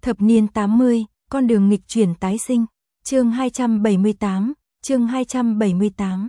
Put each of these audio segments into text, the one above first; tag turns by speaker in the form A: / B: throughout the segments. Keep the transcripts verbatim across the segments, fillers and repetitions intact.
A: Thập niên tám mươi, con đường nghịch chuyển tái sinh. Chương hai trăm bảy mươi tám, chương hai trăm bảy mươi tám.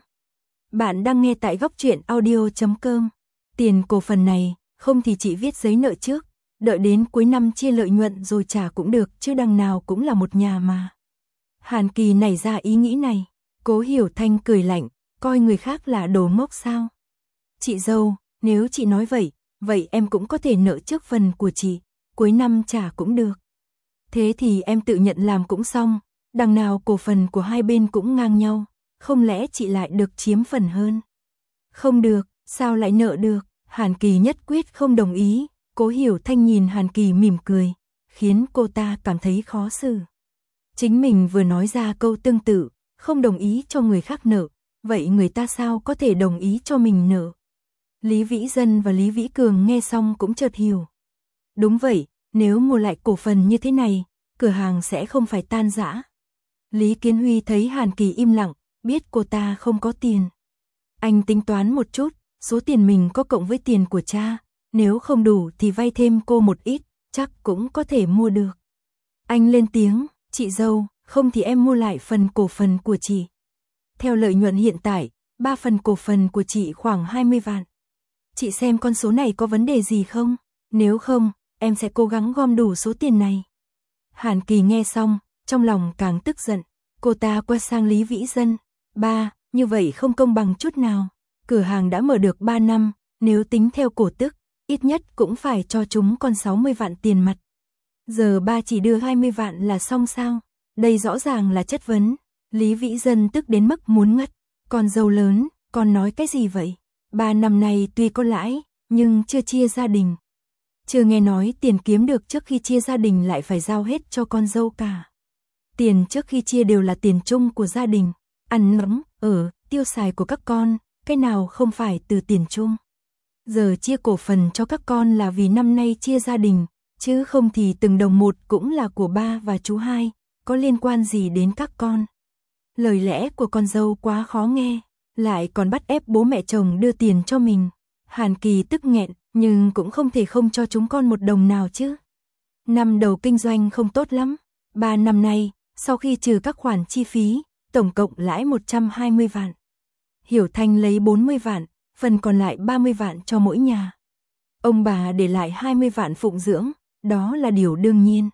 A: Bạn đang nghe tại góc truyện audio chấm com. Tiền cổ phần này, không thì chị viết giấy nợ trước, đợi đến cuối năm chia lợi nhuận rồi trả cũng được, chứ đằng nào cũng là một nhà mà. Hàn Kỳ nảy ra ý nghĩ này, Cố Hiểu Thanh cười lạnh, coi người khác là đồ ngốc sao? Chị dâu, nếu chị nói vậy, vậy em cũng có thể nợ trước phần của chị, cuối năm trả cũng được. Thế thì em tự nhận làm cũng xong, đằng nào cổ phần của hai bên cũng ngang nhau, không lẽ chị lại được chiếm phần hơn? Không được, sao lại nợ được? Hàn Kỳ nhất quyết không đồng ý. Cố Hiểu Thanh nhìn Hàn Kỳ mỉm cười, khiến cô ta cảm thấy khó xử. Chính mình vừa nói ra câu tương tự, không đồng ý cho người khác nợ, vậy người ta sao có thể đồng ý cho mình nợ? Lý Vĩ Dân và Lý Vĩ Cường nghe xong cũng chợt hiểu. Đúng vậy, nếu mua lại cổ phần như thế này, cửa hàng sẽ không phải tan rã. Lý Kiến Huy thấy Hàn Kỳ im lặng, biết cô ta không có tiền. Anh tính toán một chút, số tiền mình có cộng với tiền của cha, nếu không đủ thì vay thêm cô một ít, chắc cũng có thể mua được. Anh lên tiếng, chị dâu, không thì em mua lại phần cổ phần của chị. Theo lợi nhuận hiện tại, ba phần cổ phần của chị khoảng hai mươi vạn. Chị xem con số này có vấn đề gì không? Nếu không, em sẽ cố gắng gom đủ số tiền này. Hàn Kỳ nghe xong, trong lòng càng tức giận. Cô ta quay sang Lý Vĩ Dân. Ba, như vậy không công bằng chút nào. Cửa hàng đã mở được ba năm, nếu tính theo cổ tức, ít nhất cũng phải cho chúng con sáu mươi vạn tiền mặt. Giờ ba chỉ đưa hai mươi vạn là xong sao? Đây rõ ràng là chất vấn. Lý Vĩ Dân tức đến mức muốn ngất. Con dâu lớn, con nói cái gì vậy? Ba năm nay tuy có lãi, nhưng chưa chia gia đình. Chưa nghe nói tiền kiếm được trước khi chia gia đình lại phải giao hết cho con dâu cả. Tiền trước khi chia đều là tiền chung của gia đình. Ăn nấm, ở, tiêu xài của các con, cái nào không phải từ tiền chung. Giờ chia cổ phần cho các con là vì năm nay chia gia đình, chứ không thì từng đồng một cũng là của ba và chú hai, có liên quan gì đến các con. Lời lẽ của con dâu quá khó nghe, lại còn bắt ép bố mẹ chồng đưa tiền cho mình. Hàn Kỳ tức nghẹn, nhưng cũng không thể không cho chúng con một đồng nào chứ. Năm đầu kinh doanh không tốt lắm, ba năm nay, sau khi trừ các khoản chi phí, tổng cộng lãi một trăm hai mươi vạn. Hiểu Thanh lấy bốn mươi vạn, phần còn lại ba mươi vạn cho mỗi nhà. Ông bà để lại hai mươi vạn phụng dưỡng, đó là điều đương nhiên.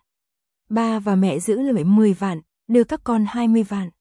A: Ba và mẹ giữ lại mười vạn, đưa các con hai mươi vạn.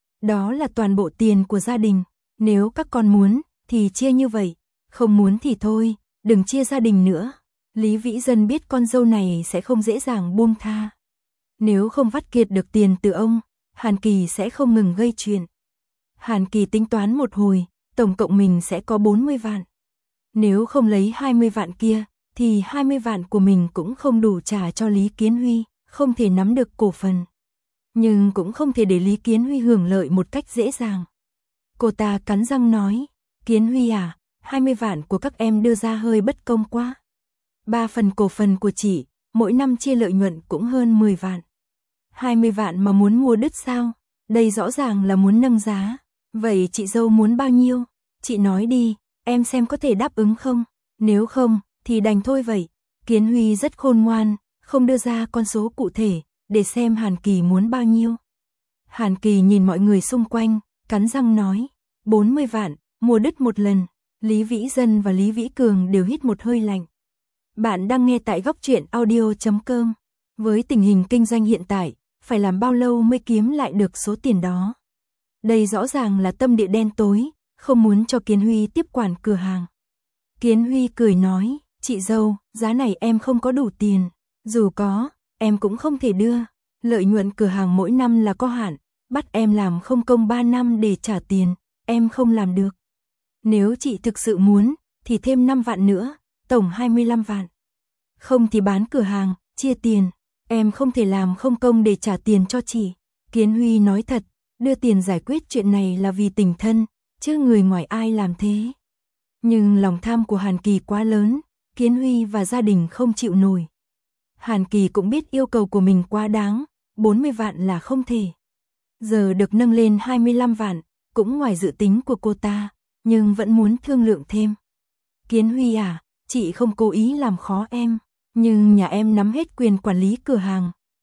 A: Đó là toàn bộ tiền của gia đình, nếu các con muốn, thì chia như vậy, không muốn thì thôi, đừng chia gia đình nữa. Lý Vĩ Dân biết con dâu này sẽ không dễ dàng buông tha. Nếu không vắt kiệt được tiền từ ông, Hàn Kỳ sẽ không ngừng gây chuyện. Hàn Kỳ tính toán một hồi, tổng cộng mình sẽ có bốn mươi vạn. Nếu không lấy hai mươi vạn kia, thì hai mươi vạn của mình cũng không đủ trả cho Lý Kiến Huy, không thể nắm được cổ phần. Nhưng cũng không thể để Lý Kiến Huy hưởng lợi một cách dễ dàng. Cô ta cắn răng nói, Kiến Huy à, hai mươi vạn của các em đưa ra hơi bất công quá. Ba phần cổ phần của chị, mỗi năm chia lợi nhuận cũng hơn mười vạn. hai mươi vạn mà muốn mua đứt sao? Đây rõ ràng là muốn nâng giá. Vậy chị dâu muốn bao nhiêu? Chị nói đi, em xem có thể đáp ứng không? Nếu không, thì đành thôi vậy. Kiến Huy rất khôn ngoan, không đưa ra con số cụ thể, để xem Hàn Kỳ muốn bao nhiêu. Hàn Kỳ nhìn mọi người xung quanh, cắn răng nói, bốn mươi vạn, mua đứt một lần. Lý Vĩ Dân và Lý Vĩ Cường đều hít một hơi lạnh. Bạn đang nghe tại góc truyện audio chấm com. Với tình hình kinh doanh hiện tại, phải làm bao lâu mới kiếm lại được số tiền đó? Đây rõ ràng là tâm địa đen tối, không muốn cho Kiến Huy tiếp quản cửa hàng. Kiến Huy cười nói, chị dâu, giá này em không có đủ tiền. Dù có, em cũng không thể đưa. Lợi nhuận cửa hàng mỗi năm là có hạn, bắt em làm không công ba năm để trả tiền, em không làm được. Nếu chị thực sự muốn, thì thêm năm vạn nữa, tổng hai mươi lăm vạn. Không thì bán cửa hàng, chia tiền, em không thể làm không công để trả tiền cho chị. Kiến Huy nói thật, đưa tiền giải quyết chuyện này là vì tình thân, chứ người ngoài ai làm thế. Nhưng lòng tham của Hàn Kỳ quá lớn, Kiến Huy và gia đình không chịu nổi. Hàn Kỳ cũng biết yêu cầu của mình quá đáng, bốn mươi vạn là không thể. Giờ được nâng lên hai mươi lăm vạn, cũng ngoài dự tính của cô ta, nhưng vẫn muốn thương lượng thêm. Kiến Huy à, chị không cố ý làm khó em, nhưng nhà em nắm hết quyền quản lý cửa hàng,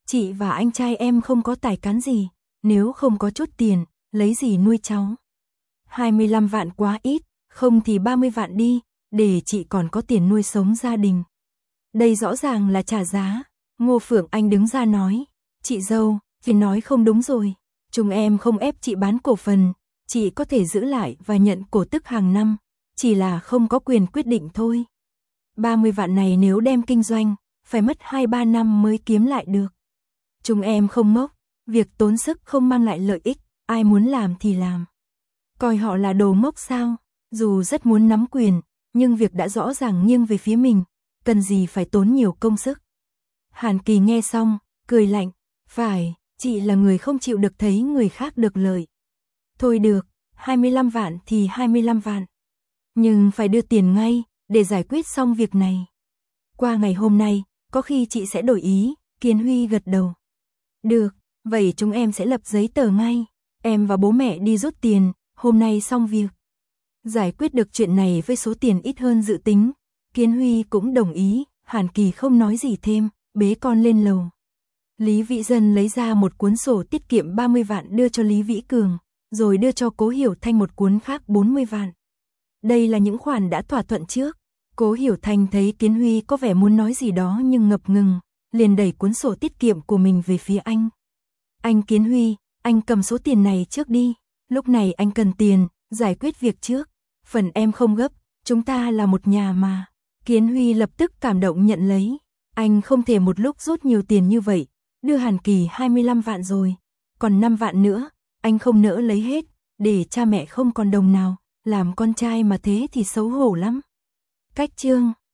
A: chị và anh trai em không có tài cán gì, nếu không có chút tiền, lấy gì nuôi cháu. hai mươi lăm vạn quá ít, không thì ba mươi vạn đi, để chị còn có tiền nuôi sống gia đình. Đây rõ ràng là trả giá. Ngô Phượng Anh đứng ra nói, chị dâu, chị nói không đúng rồi, chúng em không ép chị bán cổ phần, chị có thể giữ lại và nhận cổ tức hàng năm, chỉ là không có quyền quyết định thôi. ba mươi vạn này nếu đem kinh doanh, phải mất hai ba năm mới kiếm lại được. Chúng em không ngốc, việc tốn sức không mang lại lợi ích, ai muốn làm thì làm. Coi họ là đồ ngốc sao, dù rất muốn nắm quyền, nhưng việc đã rõ ràng nghiêng về phía mình, cần gì phải tốn nhiều công sức. Hàn Kỳ nghe xong, cười lạnh, phải, chị là người không chịu được thấy người khác được lợi. Thôi được, hai mươi lăm vạn thì hai mươi lăm vạn. Nhưng phải đưa tiền ngay, để giải quyết xong việc này. Qua ngày hôm nay, có khi chị sẽ đổi ý, Kiến Huy gật đầu. Được, vậy chúng em sẽ lập giấy tờ ngay, em và bố mẹ đi rút tiền, hôm nay xong việc. Giải quyết được chuyện này với số tiền ít hơn dự tính, Kiến Huy cũng đồng ý, Hàn Kỳ không nói gì thêm, bế con lên lầu. Lý Vĩ Dân lấy ra một cuốn sổ tiết kiệm ba mươi vạn đưa cho Lý Vĩ Cường, rồi đưa cho Cố Hiểu Thanh một cuốn khác bốn mươi vạn. Đây là những khoản đã thỏa thuận trước. Cố Hiểu Thanh thấy Kiến Huy có vẻ muốn nói gì đó nhưng ngập ngừng, liền đẩy cuốn sổ tiết kiệm của mình về phía anh. Anh Kiến Huy, anh cầm số tiền này trước đi, lúc này anh cần tiền, giải quyết việc trước, phần em không gấp, chúng ta là một nhà mà. Kiến Huy lập tức cảm động nhận lấy, anh không thể một lúc rút nhiều tiền như vậy, đưa Hàn Kỳ hai mươi lăm vạn rồi, còn năm vạn nữa, anh không nỡ lấy hết, để cha mẹ không còn đồng nào, làm con trai mà thế thì xấu hổ lắm. Cách chương